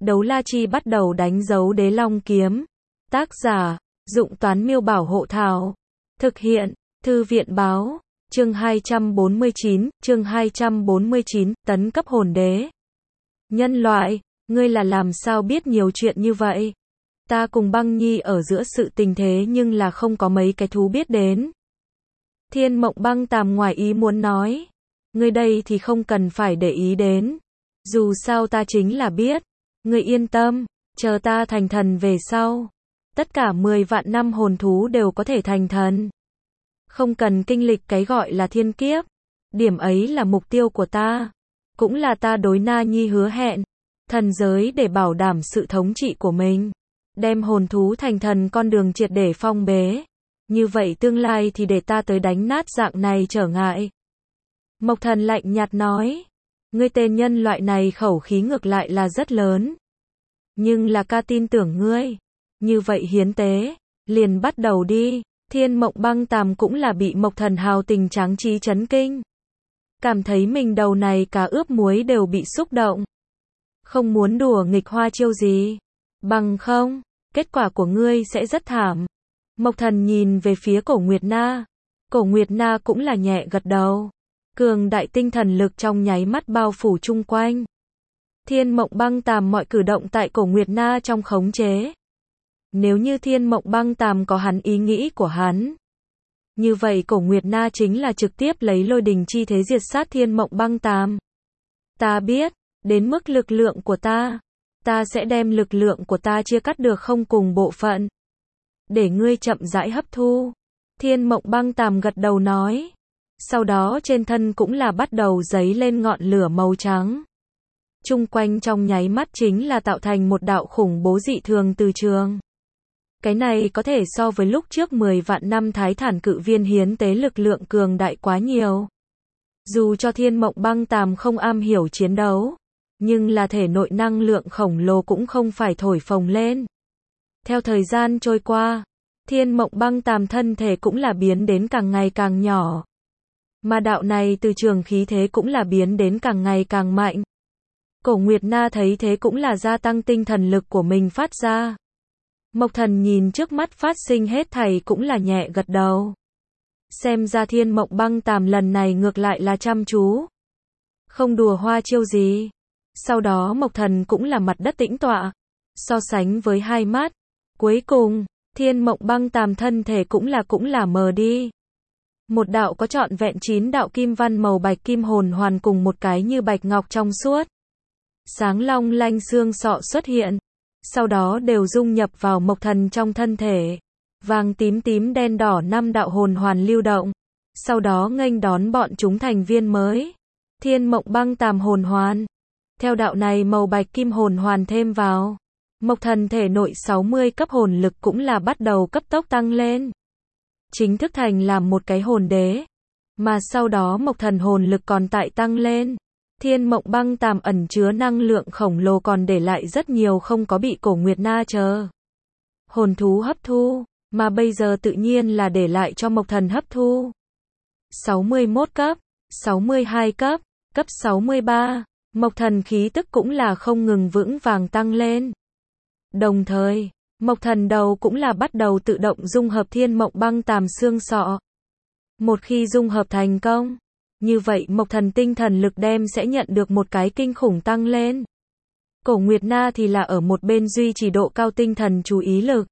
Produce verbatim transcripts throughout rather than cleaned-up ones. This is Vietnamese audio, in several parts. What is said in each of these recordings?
Đấu la chi bắt đầu đánh dấu đế long kiếm. Tác giả, Dụng Toán Miêu Bảo Hộ Thảo. Thực hiện, Thư viện Báo. Chương hai trăm bốn mươi chín, chương hai trăm bốn mươi chín, tấn cấp hồn đế. Nhân loại, ngươi là làm sao biết nhiều chuyện như vậy? Ta cùng Băng Nhi ở giữa sự tình thế nhưng là không có mấy cái thú biết đến. Thiên Mộng Băng Tàm ngoài ý muốn nói. Ngươi đây thì không cần phải để ý đến. Dù sao ta chính là biết. Ngươi yên tâm, chờ ta thành thần về sau. Tất cả mười vạn năm hồn thú đều có thể thành thần. Không cần kinh lịch cái gọi là thiên kiếp. Điểm ấy là mục tiêu của ta. Cũng là ta đối Na Nhi hứa hẹn. Thần giới để bảo đảm sự thống trị của mình. Đem hồn thú thành thần con đường triệt để phong bế. Như vậy tương lai thì để ta tới đánh nát dạng này trở ngại. Mộc Thần lạnh nhạt nói. Ngươi tên nhân loại này khẩu khí ngược lại là rất lớn. Nhưng là ca tin tưởng ngươi. Như vậy hiến tế, liền bắt đầu đi. Thiên Mộng Băng Tàm cũng là bị Mộc Thần hào tình tráng trí chấn kinh. Cảm thấy mình đầu này cá ướp muối đều bị xúc động. Không muốn đùa nghịch hoa chiêu gì. Bằng không, kết quả của ngươi sẽ rất thảm. Mộc Thần nhìn về phía Cổ Nguyệt Na. Cổ Nguyệt Na cũng là nhẹ gật đầu. Cường đại tinh thần lực trong nháy mắt bao phủ chung quanh. Thiên Mộng Băng Tàm mọi cử động tại Cổ Nguyệt Na trong khống chế. Nếu như Thiên Mộng Băng Tàm có hắn ý nghĩ của hắn. Như vậy Cổ Nguyệt Na chính là trực tiếp lấy lôi đình chi thế diệt sát Thiên Mộng Băng Tàm. Ta biết, đến mức lực lượng của ta. Ta sẽ đem lực lượng của ta chia cắt được không cùng bộ phận. Để ngươi chậm rãi hấp thu. Thiên Mộng Băng Tàm gật đầu nói. Sau đó trên thân cũng là bắt đầu giấy lên ngọn lửa màu trắng. Chung quanh trong nháy mắt chính là tạo thành một đạo khủng bố dị thường từ trường. Cái này có thể so với lúc trước mười vạn năm Thái Thản Cự Viên hiến tế lực lượng cường đại quá nhiều. Dù cho Thiên Mộng Băng Tàm không am hiểu chiến đấu, nhưng là thể nội năng lượng khổng lồ cũng không phải thổi phồng lên. Theo thời gian trôi qua, Thiên Mộng Băng Tàm thân thể cũng là biến đến càng ngày càng nhỏ. Mà đạo này từ trường khí thế cũng là biến đến càng ngày càng mạnh. Cổ Nguyệt Na thấy thế cũng là gia tăng tinh thần lực của mình phát ra. Mộc Thần nhìn trước mắt phát sinh hết thảy cũng là nhẹ gật đầu. Xem ra Thiên Mộng Băng Tàm lần này ngược lại là chăm chú. Không đùa hoa chiêu gì. Sau đó Mộc Thần cũng là mặt đất tĩnh tọa. So sánh với hai mắt. Cuối cùng, Thiên Mộng Băng Tàm thân thể cũng là cũng là mờ đi. Một đạo có trọn vẹn chín đạo kim văn màu bạch kim hồn hoàn cùng một cái như bạch ngọc trong suốt. Sáng long lanh xương sọ xuất hiện. Sau đó đều dung nhập vào Mộc Thần trong thân thể. Vàng tím tím đen đỏ năm đạo hồn hoàn lưu động. Sau đó nghênh đón bọn chúng thành viên mới. Thiên Mộng Băng Tàm hồn hoàn. Theo đạo này màu bạch kim hồn hoàn thêm vào. Mộc Thần thể nội sáu mươi cấp hồn lực cũng là bắt đầu cấp tốc tăng lên. Chính thức thành làm một cái hồn đế. Mà sau đó Mộc Thần hồn lực còn tại tăng lên. Thiên Mộng Băng Tàm ẩn chứa năng lượng khổng lồ còn để lại rất nhiều không có bị Cổ Nguyệt Na chờ hồn thú hấp thu, mà bây giờ tự nhiên là để lại cho Mộc Thần hấp thu. sáu mươi mốt cấp, sáu mươi hai cấp, cấp sáu mươi ba, Mộc Thần khí tức cũng là không ngừng vững vàng tăng lên. Đồng thời, Mộc Thần đầu cũng là bắt đầu tự động dung hợp Thiên Mộng Băng Tàm xương sọ. Một khi dung hợp thành công, như vậy Mộc Thần tinh thần lực đem sẽ nhận được một cái kinh khủng tăng lên. Cổ Nguyệt Na thì là ở một bên duy trì độ cao tinh thần chú ý lực.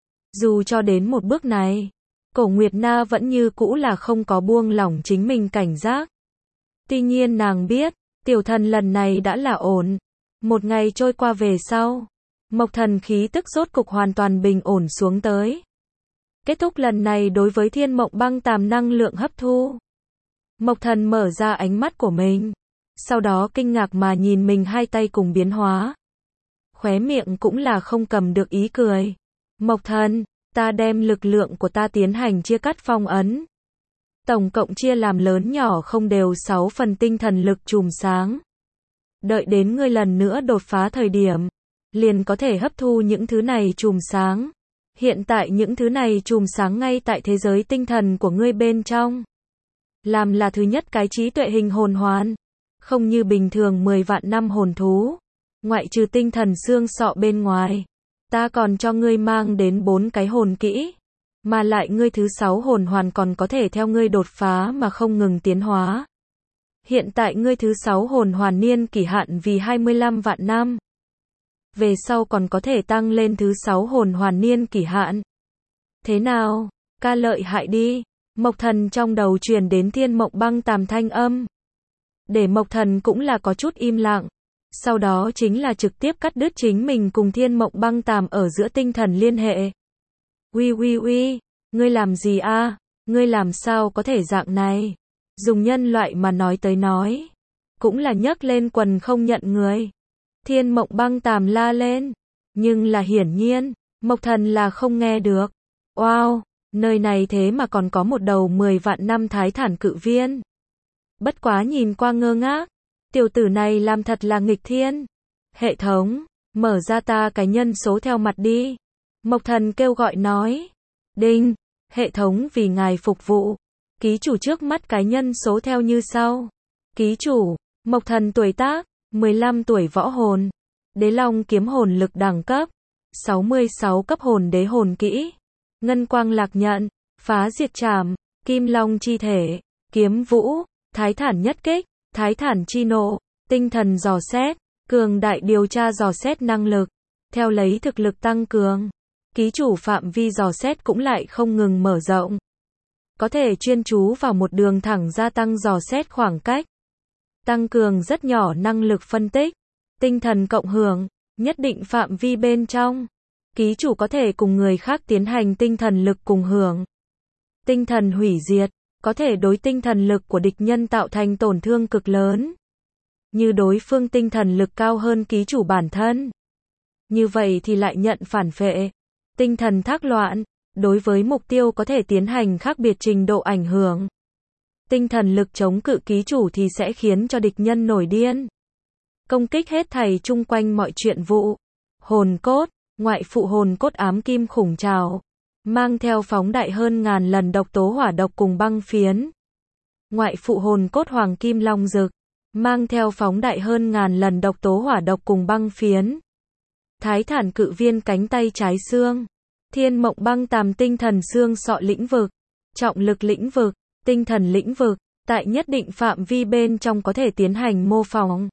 Dù cho đến một bước này, Cổ Nguyệt Na vẫn như cũ là không có buông lỏng chính mình cảnh giác. Tuy nhiên nàng biết, tiểu thần lần này đã là ổn. Một ngày trôi qua về sau, Mộc Thần khí tức rốt cục hoàn toàn bình ổn xuống tới. Kết thúc lần này đối với Thiên Mộng Băng Tàm năng lượng hấp thu. Mộc Thần mở ra ánh mắt của mình. Sau đó kinh ngạc mà nhìn mình hai tay cùng biến hóa. Khóe miệng cũng là không cầm được ý cười. Mộc Thần, ta đem lực lượng của ta tiến hành chia cắt phong ấn. Tổng cộng chia làm lớn nhỏ không đều sáu phần tinh thần lực chùm sáng. Đợi đến ngươi lần nữa đột phá thời điểm, liền có thể hấp thu những thứ này chùm sáng. Hiện tại những thứ này chùm sáng ngay tại thế giới tinh thần của ngươi bên trong. Làm là thứ nhất cái trí tuệ hình hồn hoàn. Không như bình thường mười vạn năm hồn thú. ngoại trừ tinh thần xương sọ bên ngoài, ta còn cho ngươi mang đến bốn cái hồn kỹ, mà lại ngươi thứ sáu hồn hoàn còn có thể theo ngươi đột phá mà không ngừng tiến hóa. Hiện tại ngươi thứ sáu hồn hoàn niên kỷ hạn vì hai mươi lăm vạn năm. Về sau còn có thể tăng lên thứ sáu hồn hoàn niên kỷ hạn. Thế nào, ca lợi hại đi. Mộc Thần trong đầu truyền đến Thiên Mộng Băng Tàm thanh âm. Để Mộc Thần cũng là có chút im lặng. Sau đó chính là trực tiếp cắt đứt chính mình cùng Thiên Mộng Băng Tàm ở giữa tinh thần liên hệ. Uy uy uy, ngươi làm gì a? Ngươi làm sao có thể dạng này? Dùng nhân loại mà nói tới nói, cũng là nhấc lên quần không nhận người. Thiên Mộng Băng Tàm la lên, nhưng là hiển nhiên, Mộc Thần là không nghe được. Wow, nơi này thế mà còn có một đầu mười vạn năm thái thản cự viên. Bất quá nhìn qua ngơ ngác, tiểu tử này làm thật là nghịch thiên. Hệ thống, mở ra ta cái nhân số theo mặt đi. Mộc Thần kêu gọi nói. Đinh, hệ thống vì ngài phục vụ. Ký chủ trước mắt cái nhân số theo như sau. Ký chủ, Mộc Thần tuổi tác, mười lăm tuổi võ hồn. Đế Long kiếm hồn lực đẳng cấp, sáu mươi sáu cấp hồn đế hồn kỹ. Ngân quang lạc nhận, phá diệt trảm, kim long chi thể, kiếm vũ, thái thản nhất kích, thái thản chi nộ, tinh thần dò xét, cường đại điều tra dò xét năng lực. Theo lấy thực lực tăng cường, ký chủ phạm vi dò xét cũng lại không ngừng mở rộng. Có thể chuyên chú vào một đường thẳng gia tăng dò xét khoảng cách. Tăng cường rất nhỏ năng lực phân tích. Tinh thần cộng hưởng, nhất định phạm vi bên trong. Ký chủ có thể cùng người khác tiến hành tinh thần lực cùng hưởng. Tinh thần hủy diệt, có thể đối tinh thần lực của địch nhân tạo thành tổn thương cực lớn. Như đối phương tinh thần lực cao hơn ký chủ bản thân. Như vậy thì lại nhận phản phệ. Tinh thần thác loạn, đối với mục tiêu có thể tiến hành khác biệt trình độ ảnh hưởng. Tinh thần lực chống cự ký chủ thì sẽ khiến cho địch nhân nổi điên. Công kích hết thảy chung quanh mọi chuyện vụ. Hồn cốt, ngoại phụ hồn cốt ám kim khủng trào. Mang theo phóng đại hơn ngàn lần độc tố hỏa độc cùng băng phiến. Ngoại phụ hồn cốt hoàng kim long dực. Mang theo phóng đại hơn ngàn lần độc tố hỏa độc cùng băng phiến. Thái thản cự viên cánh tay trái xương. Thiên Mộng Băng Tàm tinh thần xương sọ lĩnh vực. Trọng lực lĩnh vực, tinh thần lĩnh vực, tại nhất định phạm vi bên trong có thể tiến hành mô phỏng.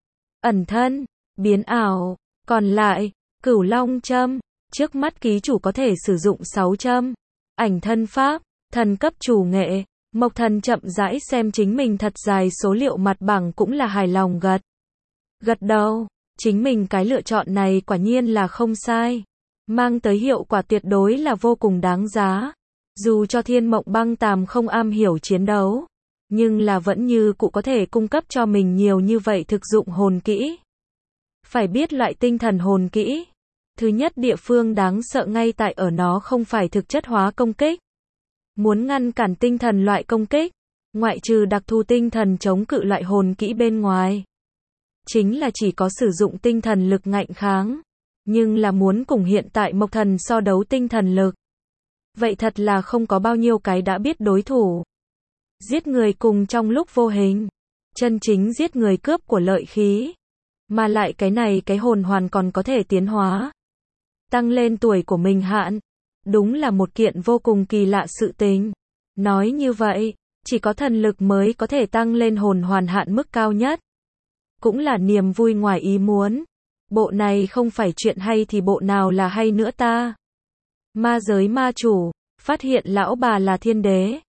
Ẩn thân, biến ảo, còn lại, cửu long châm, trước mắt ký chủ có thể sử dụng sáu châm. Ảnh thân pháp, thần cấp chủ nghệ, Mộc Thần chậm rãi xem chính mình thật dài số liệu mặt bằng cũng là hài lòng gật. Gật đầu, chính mình cái lựa chọn này quả nhiên là không sai. Mang tới hiệu quả tuyệt đối là vô cùng đáng giá. Dù cho Thiên Mộng Băng Tàm không am hiểu chiến đấu, nhưng là vẫn như cụ có thể cung cấp cho mình nhiều như vậy thực dụng hồn kỹ. Phải biết loại tinh thần hồn kỹ. Thứ nhất địa phương đáng sợ ngay tại ở nó không phải thực chất hóa công kích. Muốn ngăn cản tinh thần loại công kích, ngoại trừ đặc thù tinh thần chống cự loại hồn kỹ bên ngoài. Chính là chỉ có sử dụng tinh thần lực ngạnh kháng. Nhưng là muốn cùng hiện tại Mộc Thần so đấu tinh thần lực. Vậy thật là không có bao nhiêu cái đã biết đối thủ. Giết người cùng trong lúc vô hình. Chân chính giết người cướp của lợi khí. Mà lại cái này cái hồn hoàn còn có thể tiến hóa. Tăng lên tuổi của mình hạn. Đúng là một kiện vô cùng kỳ lạ sự tình. Nói như vậy, chỉ có thần lực mới có thể tăng lên hồn hoàn hạn mức cao nhất. Cũng là niềm vui ngoài ý muốn. Bộ này không phải chuyện hay thì bộ nào là hay nữa ta. Ma giới ma chủ, phát hiện lão bà là thiên đế.